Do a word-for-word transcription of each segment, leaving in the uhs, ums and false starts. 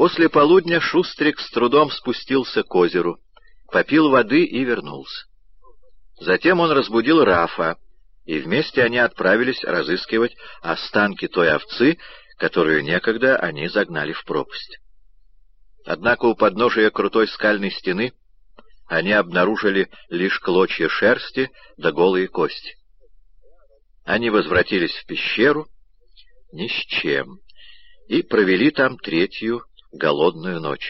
После полудня Шустрик с трудом спустился к озеру, попил воды и вернулся. Затем он разбудил Рафа, и вместе они отправились разыскивать останки той овцы, которую некогда они загнали в пропасть. Однако у подножия крутой скальной стены они обнаружили лишь клочья шерсти да голые кости. Они возвратились в пещеру ни с чем и провели там третью голодную ночь.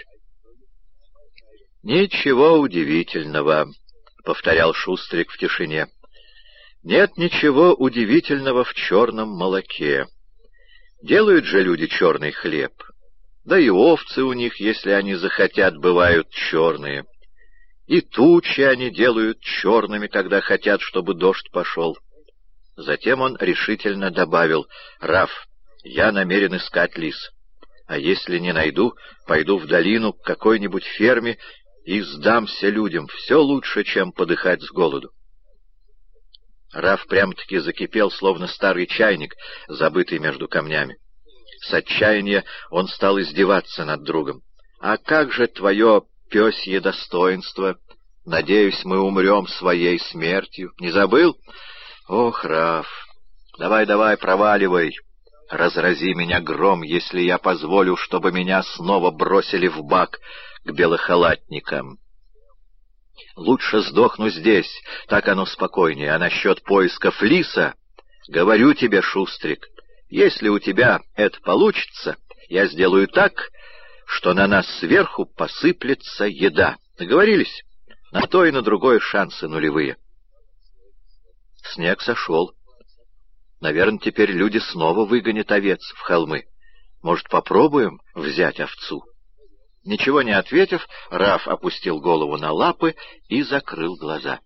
«Ничего удивительного», — повторял Шустрик в тишине. «Нет ничего удивительного в черном молоке. Делают же люди черный хлеб. Да и овцы у них, если они захотят, бывают черные. И тучи они делают черными, когда хотят, чтобы дождь пошел». Затем он решительно добавил: «Раф, я намерен искать лис. А если не найду, пойду в долину к какой-нибудь ферме и сдамся людям. Все лучше, чем подыхать с голоду». Раф прям-таки закипел, словно старый чайник, забытый между камнями. С отчаяния он стал издеваться над другом. «А как же твое пёсье достоинство? Надеюсь, мы умрем своей смертью. Не забыл? Ох, Раф, давай-давай, проваливай. Разрази меня гром, если я позволю, чтобы меня снова бросили в бак к белохалатникам. Лучше сдохну здесь, так оно спокойнее. А насчет поисков лиса, говорю тебе, Шустрик, если у тебя это получится, я сделаю так, что на нас сверху посыплется еда. Договорились? На то и на другое шансы нулевые». Снег сошел. Наверное, теперь люди снова выгонят овец в холмы. Может, попробуем взять овцу? Ничего не ответив, Раф опустил голову на лапы и закрыл глаза.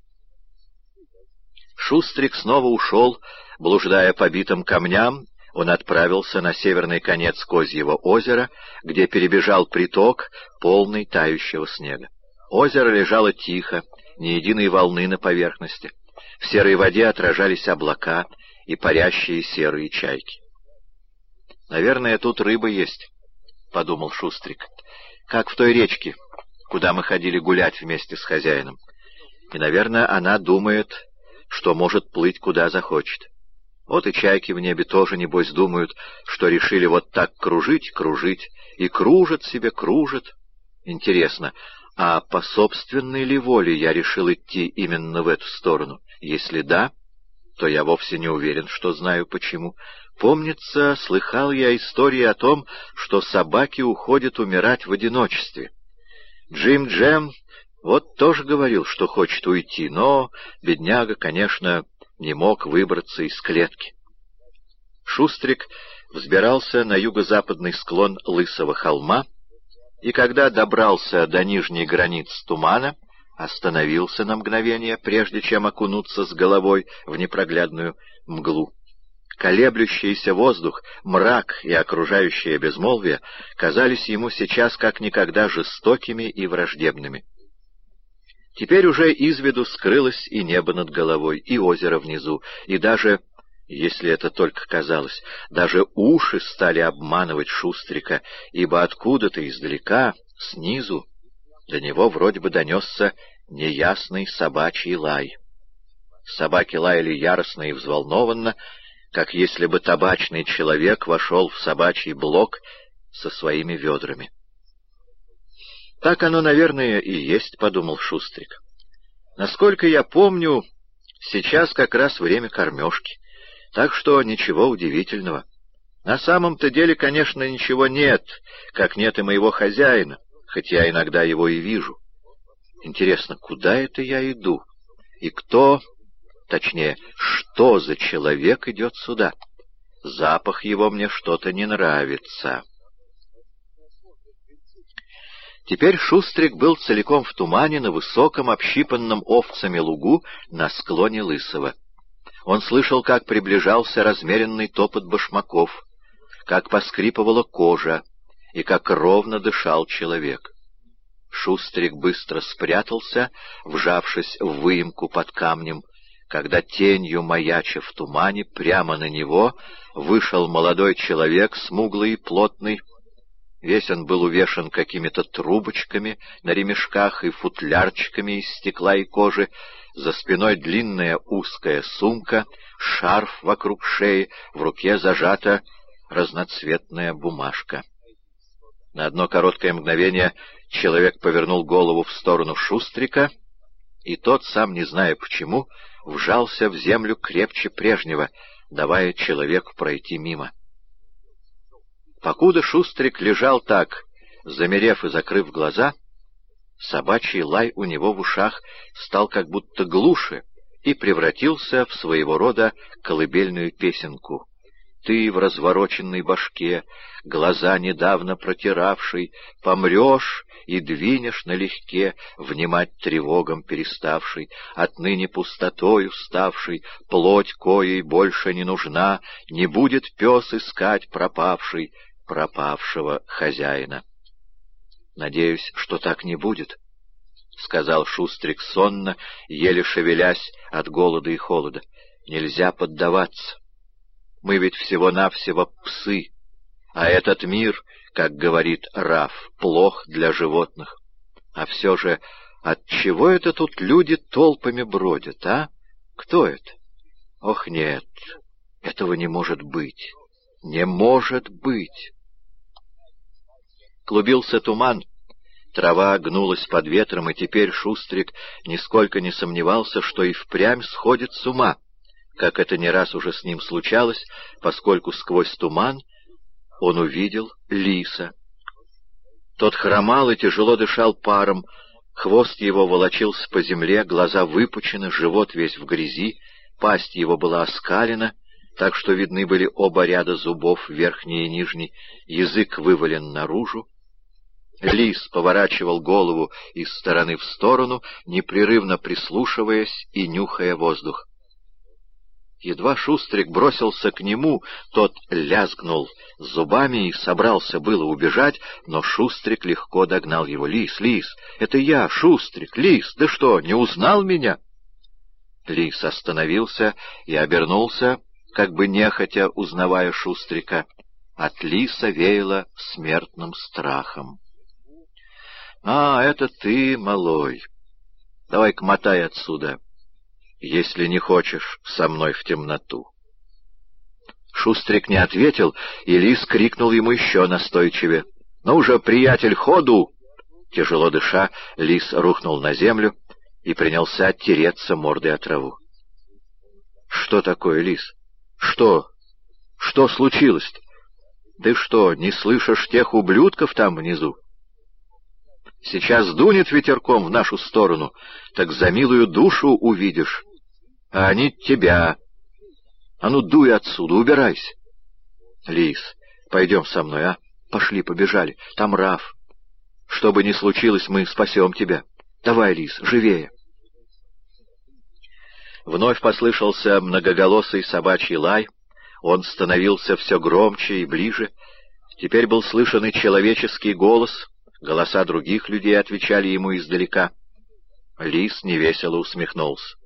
Шустрик снова ушел, блуждая по битым камням. Он отправился на северный конец Козьего озера, где перебежал приток, полный тающего снега. Озеро лежало тихо, ни единой волны на поверхности. В серой воде отражались облака и парящие серые чайки. «Наверное, тут рыба есть», — подумал Шустрик, — «как в той речке, куда мы ходили гулять вместе с хозяином. И, наверное, она думает, что может плыть куда захочет. Вот и чайки в небе тоже, небось, думают, что решили вот так кружить, кружить, и кружат себе, кружат. Интересно, а по собственной ли воле я решил идти именно в эту сторону? Если да, то я вовсе не уверен, что знаю почему. Помнится, слыхал я истории о том, что собаки уходят умирать в одиночестве. Джим Джем вот тоже говорил, что хочет уйти, но бедняга, конечно, не мог выбраться из клетки. Шустрик взбирался на юго-западный склон Лысого холма, и когда добрался до нижней границы тумана, остановился на мгновение, прежде чем окунуться с головой в непроглядную мглу. Колеблющийся воздух, мрак и окружающее безмолвие казались ему сейчас как никогда жестокими и враждебными. Теперь уже из виду скрылось и небо над головой, и озеро внизу, и даже, если это только казалось, даже уши стали обманывать Шустрика, ибо откуда-то издалека, снизу, до него вроде бы донесся неясный собачий лай. Собаки лаяли яростно и взволнованно, как если бы табачный человек вошел в собачий блок со своими ведрами. «Так оно, наверное, и есть», — подумал Шустрик. «Насколько я помню, сейчас как раз время кормежки, так что ничего удивительного. На самом-то деле, конечно, ничего нет, как нет и моего хозяина, хоть я иногда его и вижу. Интересно, куда это я иду? И кто, точнее, что за человек идет сюда? Запах его мне что-то не нравится». Теперь Шустрик был целиком в тумане на высоком, общипанном овцами лугу на склоне Лысого. Он слышал, как приближался размеренный топот башмаков, как поскрипывала кожа и как ровно дышал человек. Шустрик быстро спрятался, вжавшись в выемку под камнем, когда тенью маяча в тумане прямо на него вышел молодой человек, смуглый и плотный, Весь он был увешан какими-то трубочками на ремешках и футлярчиками из стекла и кожи, за спиной длинная узкая сумка, шарф вокруг шеи, в руке зажата разноцветная бумажка. На одно короткое мгновение человек повернул голову в сторону Шустрика, и тот, сам не зная почему, вжался в землю крепче прежнего, давая человеку пройти мимо. Покуда Шустрик лежал так, замерев и закрыв глаза, собачий лай у него в ушах стал как будто глуше и превратился в своего рода колыбельную песенку. Ты в развороченной башке, глаза недавно протиравший, помрешь и двинешь налегке, внимать тревогам переставший, отныне пустотою ставший, плоть коей больше не нужна, не будет пес искать пропавший, пропавшего хозяина. Надеюсь, что так не будет, — сказал Шустрик сонно, еле шевелясь от голода и холода. Нельзя поддаваться. Мы ведь всего-навсего псы, а этот мир, как говорит Раф, плох для животных. А все же, отчего это тут люди толпами бродят, а? Кто это? Ох, нет, этого не может быть, не может быть. Клубился туман, трава гнулась под ветром, и теперь Шустрик нисколько не сомневался, что и впрямь сходит с ума, как это не раз уже с ним случалось, поскольку сквозь туман он увидел лиса. Тот хромал и тяжело дышал паром, хвост его волочился по земле, глаза выпучены, живот весь в грязи, пасть его была оскалена, так что видны были оба ряда зубов, верхний и нижний, язык вывален наружу. Лис поворачивал голову из стороны в сторону, непрерывно прислушиваясь и нюхая воздух. Едва Шустрик бросился к нему, тот лязгнул зубами и собрался было убежать, но Шустрик легко догнал его. «Лис, Лис, это я, Шустрик, Лис, ты что, не узнал меня?» Лис остановился и обернулся, как бы нехотя узнавая Шустрика. От лиса веяло смертным страхом. «А, это ты, малой. Давай-ка мотай отсюда, если не хочешь со мной в темноту». Шустрик не ответил, и лис крикнул ему еще настойчивее. «Ну же, приятель, ходу!» Тяжело дыша, лис рухнул на землю и принялся тереться мордой о траву. «Что такое, лис? Что? Что случилось-то? Ты что, не слышишь тех ублюдков там внизу? Сейчас дунет ветерком в нашу сторону, так за милую душу увидишь, а они тебя. А ну, дуй отсюда, убирайся. Лис, пойдем со мной, а? Пошли, побежали, там Раф. Что бы ни случилось, мы спасем тебя. Давай, Лис, живее. Вновь послышался многоголосый собачий лай. Он становился все громче и ближе. Теперь был слышен и человеческий голос. Голоса других людей отвечали ему издалека. Лис невесело усмехнулся.